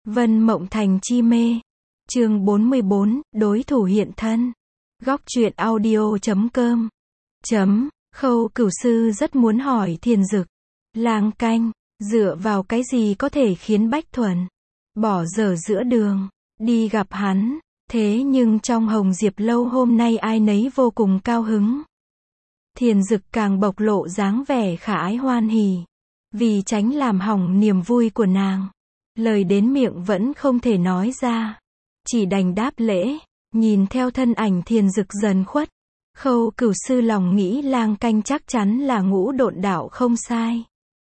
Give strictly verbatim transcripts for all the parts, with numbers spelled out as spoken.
Vân Mộng Thành chi mê. Chương bốn mươi bốn, đối thủ hiện thân. Góc truyện audio chấm com. Chấm, Khâu Cửu Sư rất muốn hỏi Thiền Dực. Lang Canh, dựa vào cái gì có thể khiến Bách Thuần bỏ dở giữa đường, đi gặp hắn, thế nhưng trong Hồng Diệp Lâu hôm nay ai nấy vô cùng cao hứng. Thiền Dực càng bộc lộ dáng vẻ khả ái hoan hỉ, vì tránh làm hỏng niềm vui của nàng. Lời đến miệng vẫn không thể nói ra, chỉ đành đáp lễ, nhìn theo thân ảnh Thiền Dực dần khuất. Khâu Cửu Sư lòng nghĩ Lang Canh chắc chắn là ngũ độn đạo không sai.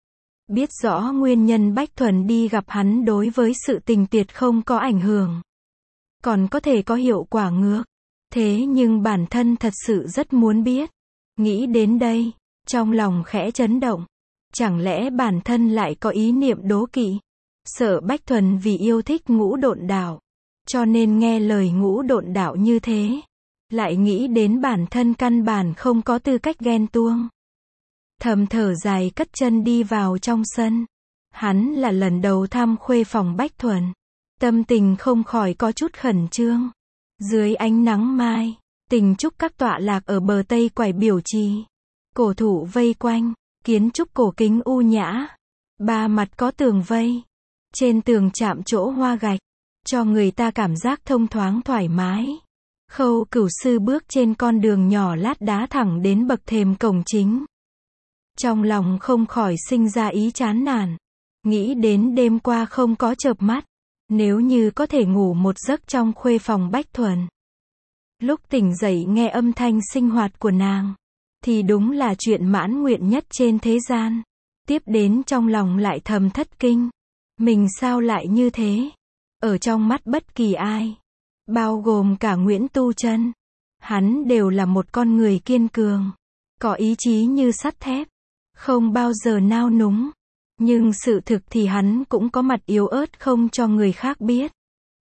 Biết rõ nguyên nhân Bách Thuần đi gặp hắn đối với sự tình tuyệt không có ảnh hưởng, còn có thể có hiệu quả ngược. Thế nhưng bản thân thật sự rất muốn biết. Nghĩ đến đây, trong lòng khẽ chấn động. Chẳng lẽ bản thân lại có ý niệm đố kỵ? Sợ Bách Thuần vì yêu thích ngũ độn đạo, cho nên nghe lời ngũ độn đạo như thế. Lại nghĩ đến bản thân căn bản không có tư cách ghen tuông. Thầm thở dài cất chân đi vào trong sân. Hắn là lần đầu thăm khuê phòng Bách Thuần. Tâm tình không khỏi có chút khẩn trương. Dưới ánh nắng mai, Tình Trúc các tọa lạc ở bờ tây quải biểu trì. Cổ thụ vây quanh, kiến trúc cổ kính u nhã. Ba mặt có tường vây. Trên tường chạm chỗ hoa gạch, cho người ta cảm giác thông thoáng thoải mái. Khâu Cửu Sư bước trên con đường nhỏ lát đá thẳng đến bậc thềm cổng chính. Trong lòng không khỏi sinh ra ý chán nản. Nghĩ đến đêm qua không có chợp mắt. Nếu như có thể ngủ một giấc trong khuê phòng Bách Thuần. Lúc tỉnh dậy nghe âm thanh sinh hoạt của nàng, thì đúng là chuyện mãn nguyện nhất trên thế gian. Tiếp đến trong lòng lại thầm thất kinh. Mình sao lại như thế? Ở trong mắt bất kỳ ai, bao gồm cả Nguyễn Tu Chân, hắn đều là một con người kiên cường, có ý chí như sắt thép, không bao giờ nao núng. Nhưng sự thực thì hắn cũng có mặt yếu ớt không cho người khác biết.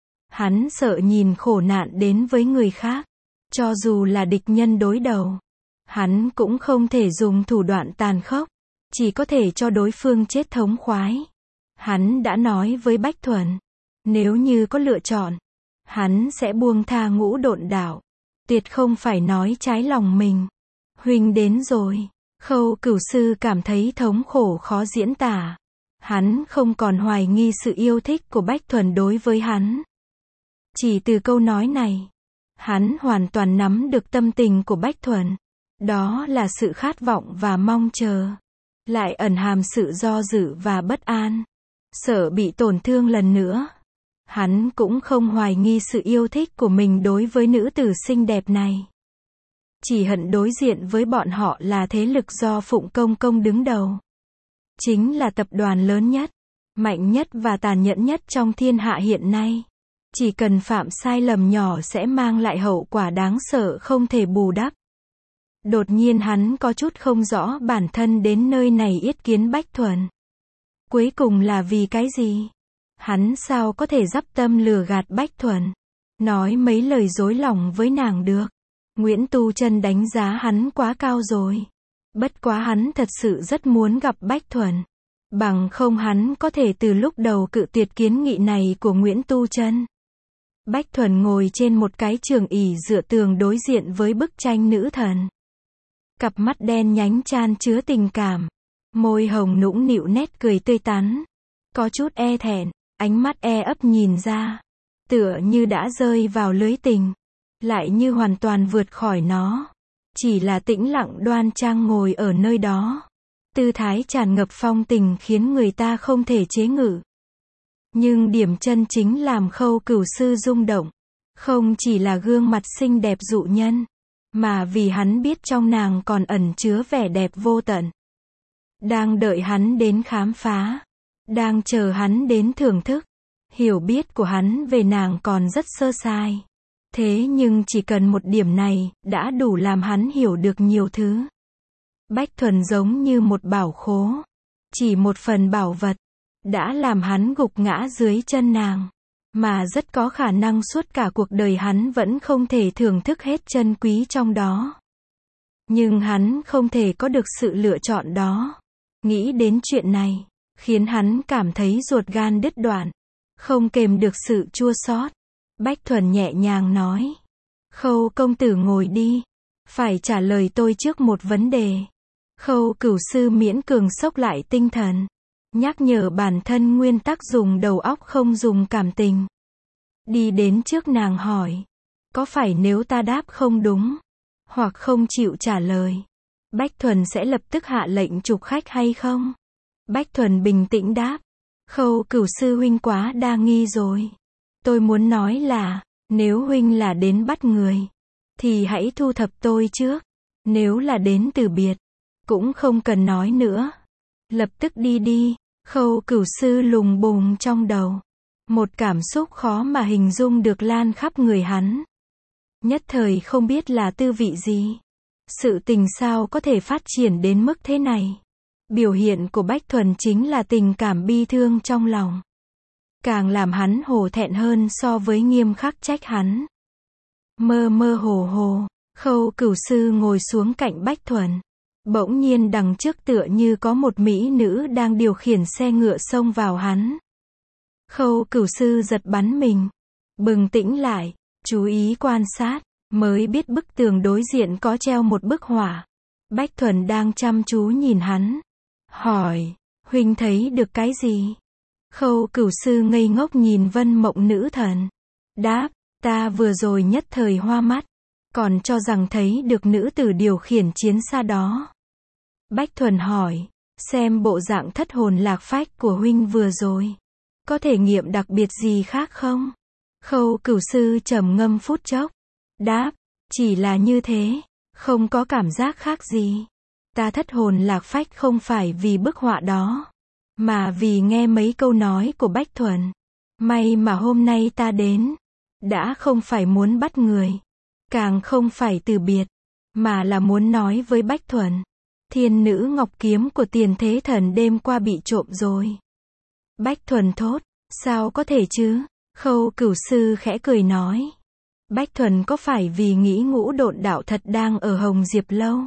Hắn sợ nhìn khổ nạn đến với người khác, cho dù là địch nhân đối đầu, hắn cũng không thể dùng thủ đoạn tàn khốc, chỉ có thể cho đối phương chết thống khoái. Hắn đã nói với Bách Thuần, nếu như có lựa chọn, hắn sẽ buông tha ngũ độn đạo, tuyệt không phải nói trái lòng mình. Huynh đến rồi. Khâu Cửu Sư cảm thấy thống khổ khó diễn tả. Hắn không còn hoài nghi sự yêu thích của Bách Thuần đối với hắn. Chỉ từ câu nói này, hắn hoàn toàn nắm được tâm tình của Bách Thuần. Đó là sự khát vọng và mong chờ, lại ẩn hàm sự do dự và bất an, sợ bị tổn thương lần nữa. Hắn cũng không hoài nghi sự yêu thích của mình đối với nữ tử xinh đẹp này. Chỉ hận đối diện với bọn họ là thế lực do Phụng Công Công đứng đầu. Chính là tập đoàn lớn nhất, mạnh nhất và tàn nhẫn nhất trong thiên hạ hiện nay. Chỉ cần phạm sai lầm nhỏ sẽ mang lại hậu quả đáng sợ không thể bù đắp. Đột nhiên hắn có chút không rõ bản thân đến nơi này yết kiến Bách Thuần. Cuối cùng là vì cái gì? Hắn sao có thể dắp tâm lừa gạt Bách Thuần, nói mấy lời dối lòng với nàng được? Nguyễn Tu Chân đánh giá hắn quá cao rồi. Bất quá hắn thật sự rất muốn gặp Bách Thuần. Bằng không hắn có thể từ lúc đầu cự tuyệt kiến nghị này của Nguyễn Tu Chân. Bách Thuần ngồi trên một cái trường ỷ dựa tường đối diện với bức tranh nữ thần. Cặp mắt đen nhánh chan chứa tình cảm. Môi hồng nũng nịu nét cười tươi tắn. Có chút e thẹn, ánh mắt e ấp nhìn ra. Tựa như đã rơi vào lưới tình, lại như hoàn toàn vượt khỏi nó. Chỉ là tĩnh lặng đoan trang ngồi ở nơi đó. Tư thái tràn ngập phong tình khiến người ta không thể chế ngự. Nhưng điểm chân chính làm Khâu Cửu Sư rung động, không chỉ là gương mặt xinh đẹp dụ nhân, mà vì hắn biết trong nàng còn ẩn chứa vẻ đẹp vô tận. Đang đợi hắn đến khám phá, đang chờ hắn đến thưởng thức. Hiểu biết của hắn về nàng còn rất sơ sài. Thế nhưng chỉ cần một điểm này, đã đủ làm hắn hiểu được nhiều thứ. Bách Thuần giống như một bảo khố. Chỉ một phần bảo vật, đã làm hắn gục ngã dưới chân nàng. Mà rất có khả năng suốt cả cuộc đời hắn vẫn không thể thưởng thức hết chân quý trong đó. Nhưng hắn không thể có được sự lựa chọn đó. Nghĩ đến chuyện này, khiến hắn cảm thấy ruột gan đứt đoạn. không kềm được sự chua xót. Bách Thuần nhẹ nhàng nói. Khâu công tử ngồi đi. Phải trả lời tôi trước một vấn đề. Khâu Cửu sư miễn cường xốc lại tinh thần. Nhắc nhở bản thân nguyên tắc dùng đầu óc không dùng cảm tình. Đi đến trước nàng hỏi. Có phải nếu ta đáp không đúng, hoặc không chịu trả lời, Bách Thuần sẽ lập tức hạ lệnh trục khách hay không? Bách Thuần bình tĩnh đáp. Khâu Cửu sư huynh quá đa nghi rồi. Tôi muốn nói là, nếu huynh là đến bắt người, thì hãy thu thập tôi trước. Nếu là đến từ biệt, cũng không cần nói nữa. Lập tức đi đi. Khâu Cửu sư lùng bùng trong đầu. Một cảm xúc khó mà hình dung được lan khắp người hắn. Nhất thời không biết là tư vị gì. Sự tình sao có thể phát triển đến mức thế này. Biểu hiện của Bách Thuần chính là tình cảm bi thương trong lòng. Càng làm hắn hổ thẹn hơn so với nghiêm khắc trách hắn. Mơ mơ hồ hồ, Khâu Cửu sư ngồi xuống cạnh Bách Thuần. Bỗng nhiên đằng trước tựa như có một mỹ nữ đang điều khiển xe ngựa xông vào hắn. Khâu Cửu sư giật bắn mình. Bừng tỉnh lại, chú ý quan sát, mới biết bức tường đối diện có treo một bức họa. Bách Thuần đang chăm chú nhìn hắn. Hỏi, huynh thấy được cái gì? Khâu Cửu sư ngây ngốc nhìn Vân Mộng nữ thần. Đáp, ta vừa rồi nhất thời hoa mắt, còn cho rằng thấy được nữ tử điều khiển chiến xa đó. Bách Thuần hỏi, xem bộ dạng thất hồn lạc phách của huynh vừa rồi, có thể nghiệm đặc biệt gì khác không? Khâu Cửu sư trầm ngâm phút chốc. Đáp, chỉ là như thế, không có cảm giác khác gì. Ta thất hồn lạc phách không phải vì bức họa đó, mà vì nghe mấy câu nói của Bách Thuần. May mà hôm nay ta đến, đã không phải muốn bắt người, càng không phải từ biệt, mà là muốn nói với Bách Thuần. Thiên nữ ngọc kiếm của Tiền Thế Thần đêm qua bị trộm rồi. Bách Thuần thốt, sao có thể chứ? Khâu Cửu sư khẽ cười nói. Bách Thuần có phải vì nghĩ ngũ độn đạo thật đang ở Hồng Diệp Lâu?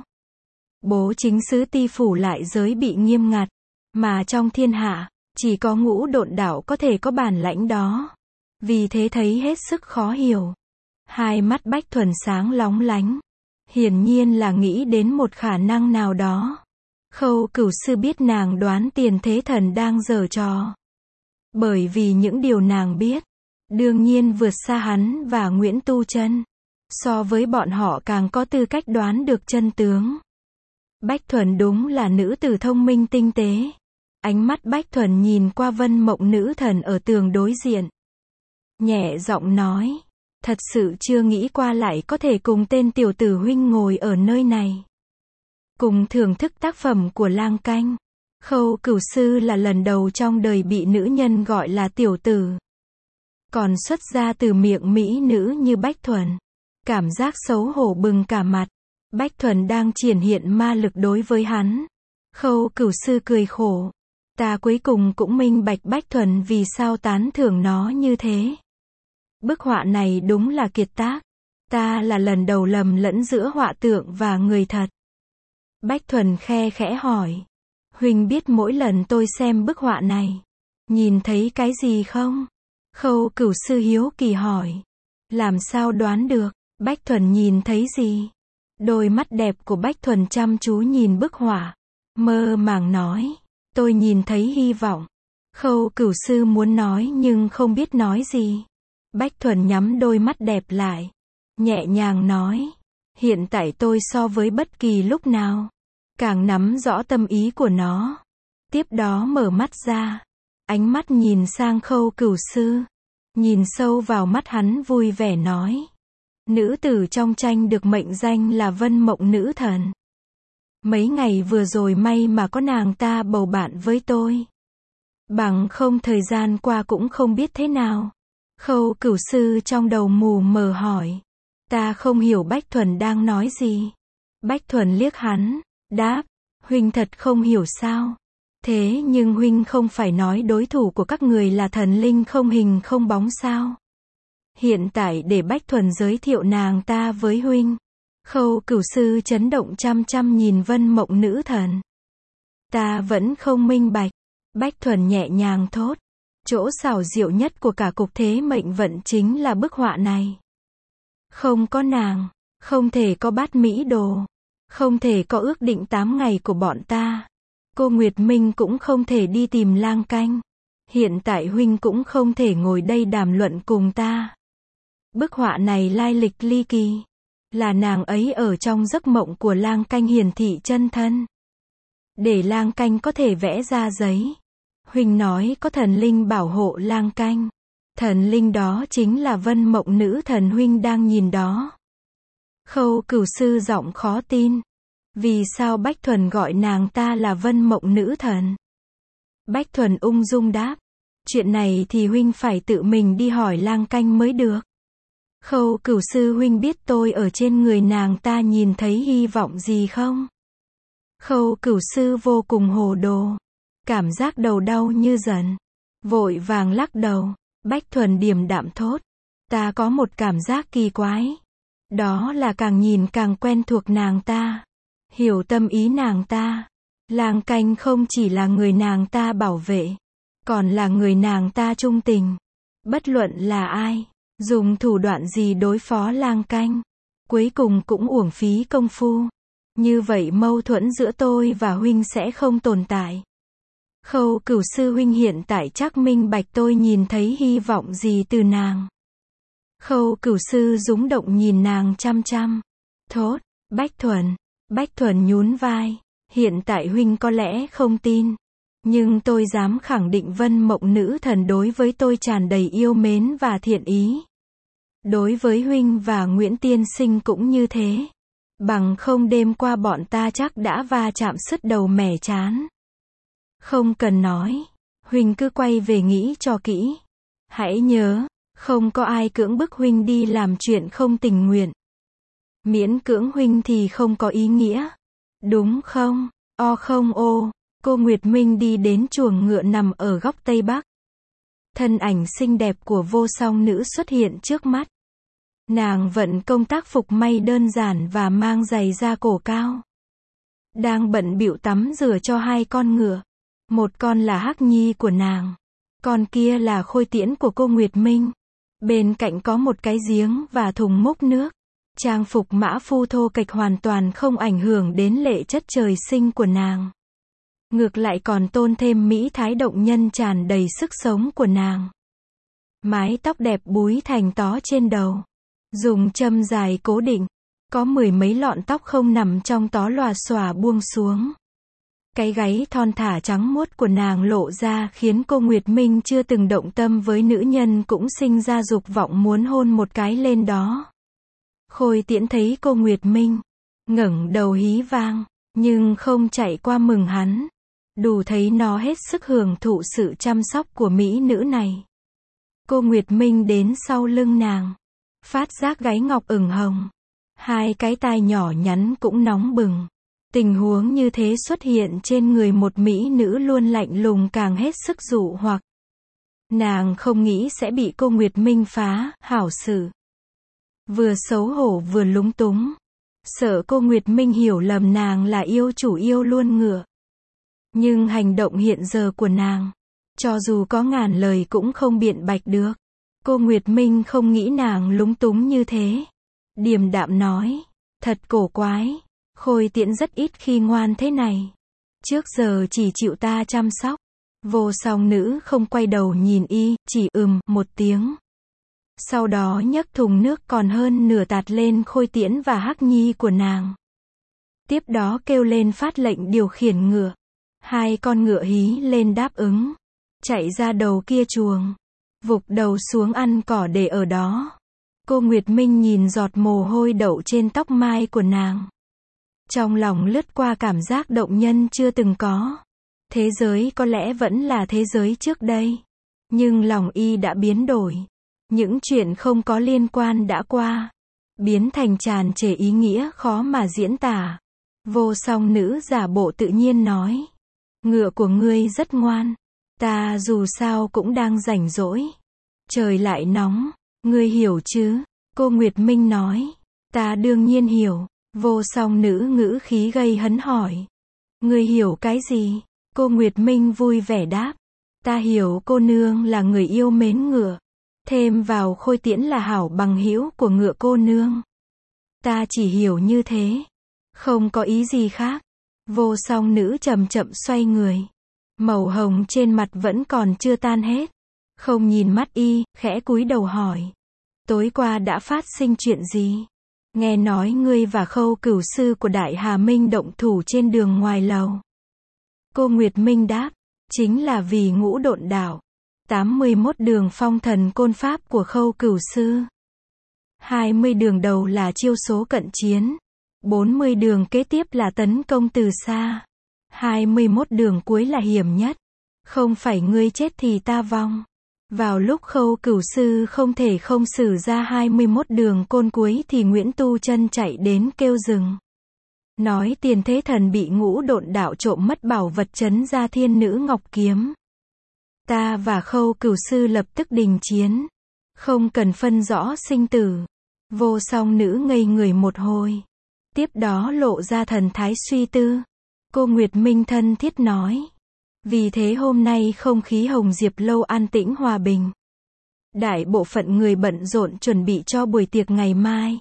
Bố chính sứ Ti phủ lại giới bị nghiêm ngặt, mà trong thiên hạ, chỉ có ngũ độn đạo có thể có bản lãnh đó. Vì thế thấy hết sức khó hiểu. Hai mắt Bách Thuần sáng lóng lánh. Hiển nhiên là nghĩ đến một khả năng nào đó. Khâu Cửu sư biết nàng đoán Tiền Thế Thần đang giở trò. Bởi vì những điều nàng biết, đương nhiên vượt xa hắn và Nguyễn Tu Chân. So với bọn họ càng có tư cách đoán được chân tướng. Bách Thuần đúng là nữ tử thông minh tinh tế. Ánh mắt Bách Thuần nhìn qua Vân Mộng nữ thần ở tường đối diện. Nhẹ giọng nói, thật sự chưa nghĩ qua lại có thể cùng tên tiểu tử huynh ngồi ở nơi này. Cùng thưởng thức tác phẩm của Lang Canh. Khâu Cửu sư là lần đầu trong đời bị nữ nhân gọi là tiểu tử. Còn xuất ra từ miệng mỹ nữ như Bách Thuần. Cảm giác xấu hổ bừng cả mặt. Bách Thuần đang triển hiện ma lực đối với hắn. Khâu Cửu sư cười khổ. Ta cuối cùng cũng minh bạch Bách Thuần vì sao tán thưởng nó như thế. Bức họa này đúng là kiệt tác. Ta là lần đầu lầm lẫn giữa họa tượng và người thật. Bách Thuần khe khẽ hỏi. Huynh biết mỗi lần tôi xem bức họa này, nhìn thấy cái gì không? Khâu Cửu sư hiếu kỳ hỏi. Làm sao đoán được, Bách Thuần nhìn thấy gì? Đôi mắt đẹp của Bách Thuần chăm chú nhìn bức họa. Mơ màng nói. Tôi nhìn thấy hy vọng. Khâu Cửu sư muốn nói nhưng không biết nói gì. Bách Thuần nhắm đôi mắt đẹp lại. Nhẹ nhàng nói. Hiện tại tôi so với bất kỳ lúc nào, càng nắm rõ tâm ý của nó. Tiếp đó mở mắt ra. Ánh mắt nhìn sang Khâu Cửu sư. Nhìn sâu vào mắt hắn vui vẻ nói. Nữ tử trong tranh được mệnh danh là Vân Mộng nữ thần. Mấy ngày vừa rồi may mà có nàng ta bầu bạn với tôi. Bằng không thời gian qua cũng không biết thế nào. Khâu Cửu sư trong đầu mù mờ hỏi. Ta không hiểu Bách Thuần đang nói gì. Bách Thuần liếc hắn, đáp. Huynh thật không hiểu sao. Thế nhưng huynh không phải nói đối thủ của các người là thần linh không hình không bóng sao? Hiện tại để Bách Thuần giới thiệu nàng ta với huynh. Khâu Cửu sư chấn động chăm chăm nhìn Vân Mộng nữ thần. Ta vẫn không minh bạch. Bách Thuần nhẹ nhàng thốt. Chỗ xảo diệu nhất của cả cục thế mệnh vận chính là bức họa này. Không có nàng, không thể có bát mỹ đồ, không thể có ước định tám ngày của bọn ta. Cô Nguyệt Minh cũng không thể đi tìm Lang Canh. Hiện tại huynh cũng không thể ngồi đây đàm luận cùng ta. Bức họa này lai lịch ly kỳ, là nàng ấy ở trong giấc mộng của Lang Canh hiển thị chân thân. Để Lang Canh có thể vẽ ra giấy. Huynh nói có thần linh bảo hộ Lang Canh. Thần linh đó chính là Vân Mộng nữ thần huynh đang nhìn đó. Khâu Cửu sư giọng khó tin. Vì sao Bách Thuần gọi nàng ta là Vân Mộng nữ thần? Bách Thuần ung dung đáp. Chuyện này thì huynh phải tự mình đi hỏi Lang Canh mới được. Khâu Cửu sư huynh biết tôi ở trên người nàng ta nhìn thấy hy vọng gì không? Khâu Cửu sư vô cùng hồ đồ. Cảm giác đầu đau như dần. Vội vàng lắc đầu. Bách Thuần điềm đạm thốt. Ta có một cảm giác kỳ quái. Đó là càng nhìn càng quen thuộc nàng ta. Hiểu tâm ý nàng ta. Lang Canh không chỉ là người nàng ta bảo vệ, còn là người nàng ta trung tình. Bất luận là ai, dùng thủ đoạn gì đối phó Lang Canh, cuối cùng cũng uổng phí công phu. Như vậy mâu thuẫn giữa tôi và huynh sẽ không tồn tại. Khâu Cửu sư huynh hiện tại chắc minh bạch tôi nhìn thấy hy vọng gì từ nàng. Khâu Cửu sư rúng động nhìn nàng chăm chăm. Thốt, Bách Thuần. Bách Thuần nhún vai. Hiện tại huynh có lẽ không tin. Nhưng tôi dám khẳng định Vân Mộng nữ thần đối với tôi tràn đầy yêu mến và thiện ý. Đối với huynh và Nguyễn tiên sinh cũng như thế. Bằng không đêm qua bọn ta chắc đã va chạm sứt đầu mẻ chán. Không cần nói. Huynh cứ quay về nghĩ cho kỹ. Hãy nhớ, không có ai cưỡng bức huynh đi làm chuyện không tình nguyện. Miễn cưỡng huynh thì không có ý nghĩa. Đúng không? O không ô. Cô Nguyệt Minh đi đến chuồng ngựa nằm ở góc Tây Bắc. Thân ảnh xinh đẹp của vô song nữ xuất hiện trước mắt. Nàng vận công tác phục may đơn giản và mang giày da cổ cao. Đang bận bịu tắm rửa cho hai con ngựa. Một con là Hắc Nhi của nàng. Con kia là Khôi Tiễn của cô Nguyệt Minh. Bên cạnh có một cái giếng và thùng múc nước. Trang phục mã phu thô kệch hoàn toàn không ảnh hưởng đến lệ chất trời sinh của nàng. Ngược lại còn tôn thêm mỹ thái động nhân tràn đầy sức sống của nàng. Mái tóc đẹp búi thành tó trên đầu. Dùng châm dài cố định. Có mười mấy lọn tóc không nằm trong tó lòa xòa buông xuống. Cái gáy thon thả trắng muốt của nàng lộ ra khiến cô Nguyệt Minh chưa từng động tâm với nữ nhân cũng sinh ra dục vọng muốn hôn một cái lên đó. Khôi Tiễn thấy cô Nguyệt Minh, ngẩng đầu hí vang, nhưng không chạy qua mừng hắn. Đủ thấy nó hết sức hưởng thụ sự chăm sóc của mỹ nữ này. Cô Nguyệt Minh đến sau lưng nàng, phát giác gáy ngọc ửng hồng. Hai cái tai nhỏ nhắn cũng nóng bừng. Tình huống như thế xuất hiện trên người một mỹ nữ luôn lạnh lùng càng hết sức dụ hoặc. Nàng không nghĩ sẽ bị cô Nguyệt Minh phá, hảo xử. Vừa xấu hổ vừa lúng túng. Sợ cô Nguyệt Minh hiểu lầm nàng là yêu chủ yêu luôn ngựa. Nhưng hành động hiện giờ của nàng, cho dù có ngàn lời cũng không biện bạch được. Cô Nguyệt Minh không nghĩ nàng lúng túng như thế. Điềm đạm nói, thật cổ quái. Khôi Tiễn rất ít khi ngoan thế này. Trước giờ chỉ chịu ta chăm sóc. Vô song nữ không quay đầu nhìn y, chỉ ừm một tiếng. Sau đó nhấc thùng nước còn hơn nửa tạt lên Khôi Tiễn và Hắc Nhi của nàng. Tiếp đó kêu lên phát lệnh điều khiển ngựa. Hai con ngựa hí lên đáp ứng. Chạy ra đầu kia chuồng. Vụt đầu xuống ăn cỏ để ở đó. Cô Nguyệt Minh nhìn giọt mồ hôi đậu trên tóc mai của nàng. Trong lòng lướt qua cảm giác động nhân chưa từng có. Thế giới có lẽ vẫn là thế giới trước đây. Nhưng lòng y đã biến đổi. Những chuyện không có liên quan đã qua. Biến thành tràn trề ý nghĩa khó mà diễn tả. Vô song nữ giả bộ tự nhiên nói. Ngựa của ngươi rất ngoan. Ta dù sao cũng đang rảnh rỗi. Trời lại nóng. Ngươi hiểu chứ? Cô Nguyệt Minh nói. Ta đương nhiên hiểu. Vô song nữ ngữ khí gây hấn hỏi. Ngươi hiểu cái gì? Cô Nguyệt Minh vui vẻ đáp. Ta hiểu cô nương là người yêu mến ngựa. Thêm vào Khôi Tiễn là hảo bằng hữu của ngựa cô nương. Ta chỉ hiểu như thế. Không có ý gì khác. Vô Song Nữ chậm chậm xoay người. Màu hồng trên mặt vẫn còn chưa tan hết. Không nhìn mắt y, khẽ cúi đầu hỏi. Tối qua đã phát sinh chuyện gì? Nghe nói ngươi và Khâu Cửu sư của Đại Hà Minh động thủ trên đường ngoài lầu. Cô Nguyệt Minh đáp. Chính là vì Ngũ Độn Đạo. tám mươi mốt đường phong thần côn pháp của Khâu Cửu sư. hai mươi đường đầu là chiêu số cận chiến. bốn mươi đường kế tiếp là tấn công từ xa. hai mươi mốt đường cuối là hiểm nhất. Không phải ngươi chết thì ta vong. Vào lúc Khâu Cửu sư không thể không sử ra hai mươi mốt đường côn cuối thì Nguyễn Tu Chân chạy đến kêu dừng. Nói Tiền Thế Thần bị Ngũ Độn Đạo trộm mất bảo vật trấn ra Thiên Nữ Ngọc Kiếm. Ta và Khâu Cửu sư lập tức đình chiến. Không cần phân rõ sinh tử. Vô Song Nữ ngây người một hồi. Tiếp đó lộ ra thần thái suy tư. Cô Nguyệt Minh thân thiết nói. Vì thế hôm nay không khí Hồng Diệp lâu an tĩnh hòa bình. Đại bộ phận người bận rộn chuẩn bị cho buổi tiệc ngày mai.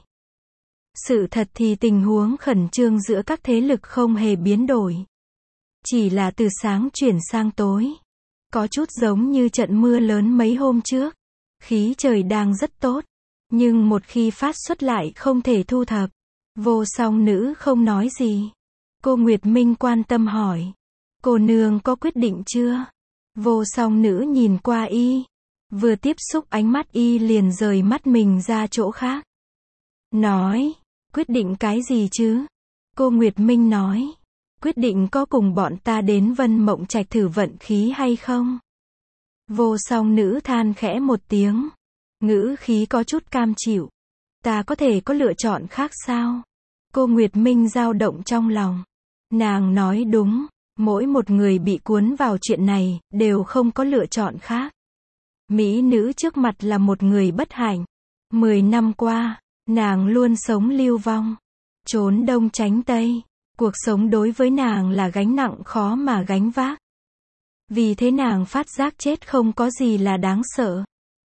Sự thật thì tình huống khẩn trương giữa các thế lực không hề biến đổi. Chỉ là từ sáng chuyển sang tối. Có chút giống như trận mưa lớn mấy hôm trước. Khí trời đang rất tốt. Nhưng một khi phát xuất lại không thể thu thập. Vô Song Nữ không nói gì. Cô Nguyệt Minh quan tâm hỏi. Cô nương có quyết định chưa? Vô Song Nữ nhìn qua y. Vừa tiếp xúc ánh mắt y liền rời mắt mình ra chỗ khác. Nói. Quyết định cái gì chứ? Cô Nguyệt Minh nói. Quyết định có cùng bọn ta đến Vân Mộng Trạch thử vận khí hay không? Vô Song Nữ than khẽ một tiếng. Ngữ khí có chút cam chịu. Ta có thể có lựa chọn khác sao? Cô Nguyệt Minh dao động trong lòng. Nàng nói đúng. Mỗi một người bị cuốn vào chuyện này, đều không có lựa chọn khác. Mỹ nữ trước mặt là một người bất hạnh. Mười năm qua, nàng luôn sống lưu vong. Trốn đông tránh tây. Cuộc sống đối với nàng là gánh nặng khó mà gánh vác. Vì thế nàng phát giác chết không có gì là đáng sợ.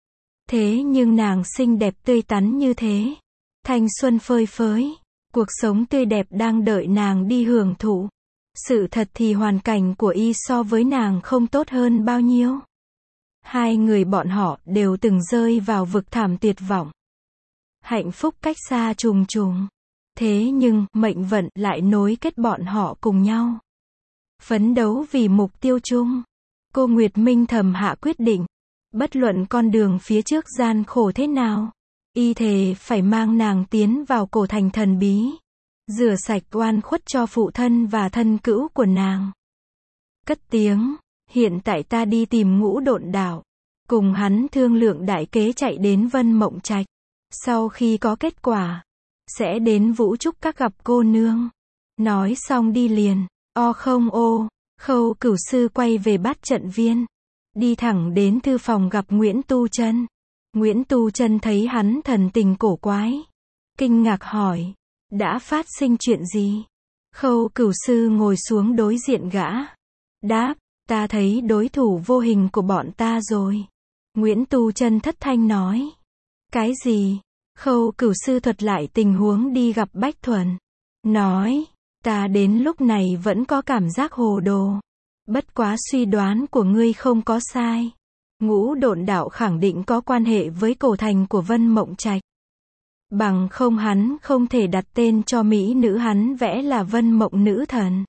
Thế nhưng nàng xinh đẹp tươi tắn như thế. Thanh xuân phơi phới. Cuộc sống tươi đẹp đang đợi nàng đi hưởng thụ. Sự thật thì hoàn cảnh của y so với nàng không tốt hơn bao nhiêu. Hai người bọn họ đều từng rơi vào vực thẳm tuyệt vọng. Hạnh phúc cách xa trùng trùng. Thế nhưng, mệnh vận lại nối kết bọn họ cùng nhau. Phấn đấu vì mục tiêu chung. Cô Nguyệt Minh thầm hạ quyết định. Bất luận con đường phía trước gian khổ thế nào. Y thề phải mang nàng tiến vào cổ thành thần bí. Rửa sạch oan khuất cho phụ thân và thân cữu của nàng. Cất tiếng. Hiện tại ta đi tìm Ngũ Độn Đạo. Cùng hắn thương lượng đại kế chạy đến Vân Mộng Trạch. Sau khi có kết quả. Sẽ đến Vũ Trúc các gặp cô nương. Nói xong đi liền. O không ô. Khâu Cửu sư quay về Bát Trận Viên. Đi thẳng đến thư phòng gặp Nguyễn Tu Chân. Nguyễn Tu Chân thấy hắn thần tình cổ quái. Kinh ngạc hỏi. Đã phát sinh chuyện gì? Khâu Cửu sư ngồi xuống đối diện gã. Đáp. Ta thấy đối thủ vô hình của bọn ta rồi. Nguyễn Tu Chân thất thanh nói. Cái gì? Khâu Cửu sư thuật lại tình huống đi gặp Bách Thuần. Nói. Ta đến lúc này vẫn có cảm giác hồ đồ. Bất quá suy đoán của ngươi không có sai. Ngũ Độn Đạo khẳng định có quan hệ với cổ thành của Vân Mộng Trạch. Bằng không hắn không thể đặt tên cho mỹ nữ hắn vẽ là Vân Mộng Nữ Thần.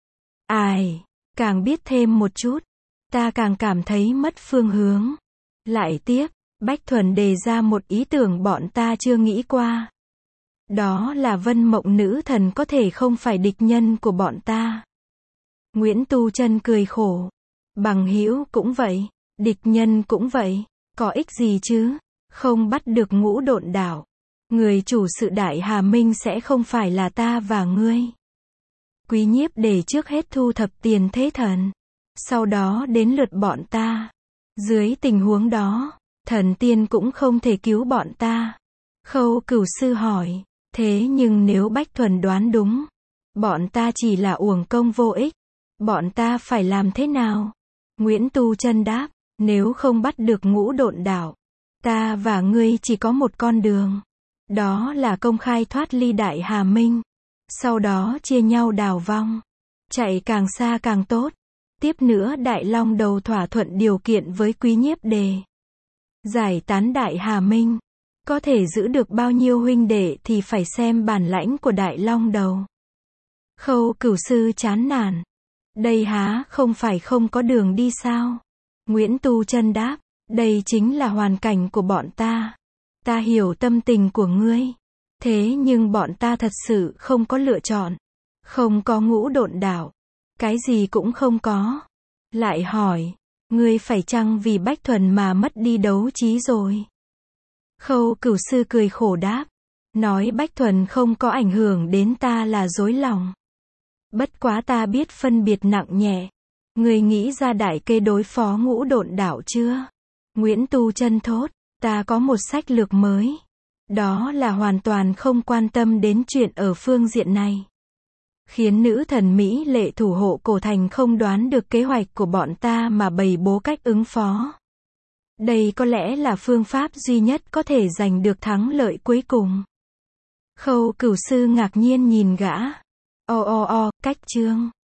Ai, càng biết thêm một chút, ta càng cảm thấy mất phương hướng. Lại tiếp, Bách Thuần đề ra một ý tưởng bọn ta chưa nghĩ qua. Đó là Vân Mộng Nữ Thần có thể không phải địch nhân của bọn ta. Nguyễn Tu Chân cười khổ. Bằng hữu cũng vậy, địch nhân cũng vậy, có ích gì chứ? Không bắt được Ngũ Độn Đạo. Người chủ sự Đại Hà Minh sẽ không phải là ta và ngươi. Quý Nhiếp để trước hết thu thập Tiền Thế Thần. Sau đó đến lượt bọn ta. Dưới tình huống đó, thần tiên cũng không thể cứu bọn ta. Khâu Cửu sư hỏi. Thế nhưng nếu Bách Thuần đoán đúng, bọn ta chỉ là uổng công vô ích. Bọn ta phải làm thế nào? Nguyễn Tu Chân đáp, nếu không bắt được ngũ độn đảo, ta và ngươi chỉ có một con đường. Đó là công khai thoát ly Đại Hà Minh. Sau đó chia nhau đào vong. Chạy càng xa càng tốt. Tiếp nữa Đại Long Đầu thỏa thuận điều kiện với Quý Nhiếp Đề. Giải tán Đại Hà Minh. Có thể giữ được bao nhiêu huynh đệ thì phải xem bản lãnh của Đại Long Đầu. Khâu Cửu Sư chán nản. Đây há không phải không có đường đi sao? Nguyễn Tu Chân đáp, đây chính là hoàn cảnh của bọn ta. Ta hiểu tâm tình của ngươi. Thế nhưng bọn ta thật sự không có lựa chọn. Không có ngũ độn đảo. Cái gì cũng không có. Lại hỏi, ngươi phải chăng vì Bách Thuần mà mất đi đấu trí rồi? Khâu Cửu Sư cười khổ đáp, nói Bách Thuần không có ảnh hưởng đến ta là dối lòng. Bất quá ta biết phân biệt nặng nhẹ. Ngươi nghĩ ra đại kê đối phó ngũ độn đảo chưa? Nguyễn Tu Chân thốt, ta có một sách lược mới. Đó là hoàn toàn không quan tâm đến chuyện ở phương diện này. Khiến nữ thần Mỹ lệ thủ hộ cổ thành không đoán được kế hoạch của bọn ta mà bày bố cách ứng phó. Đây có lẽ là phương pháp duy nhất có thể giành được thắng lợi cuối cùng. Khâu Cửu Sư ngạc nhiên nhìn gã. O o o, cách chương.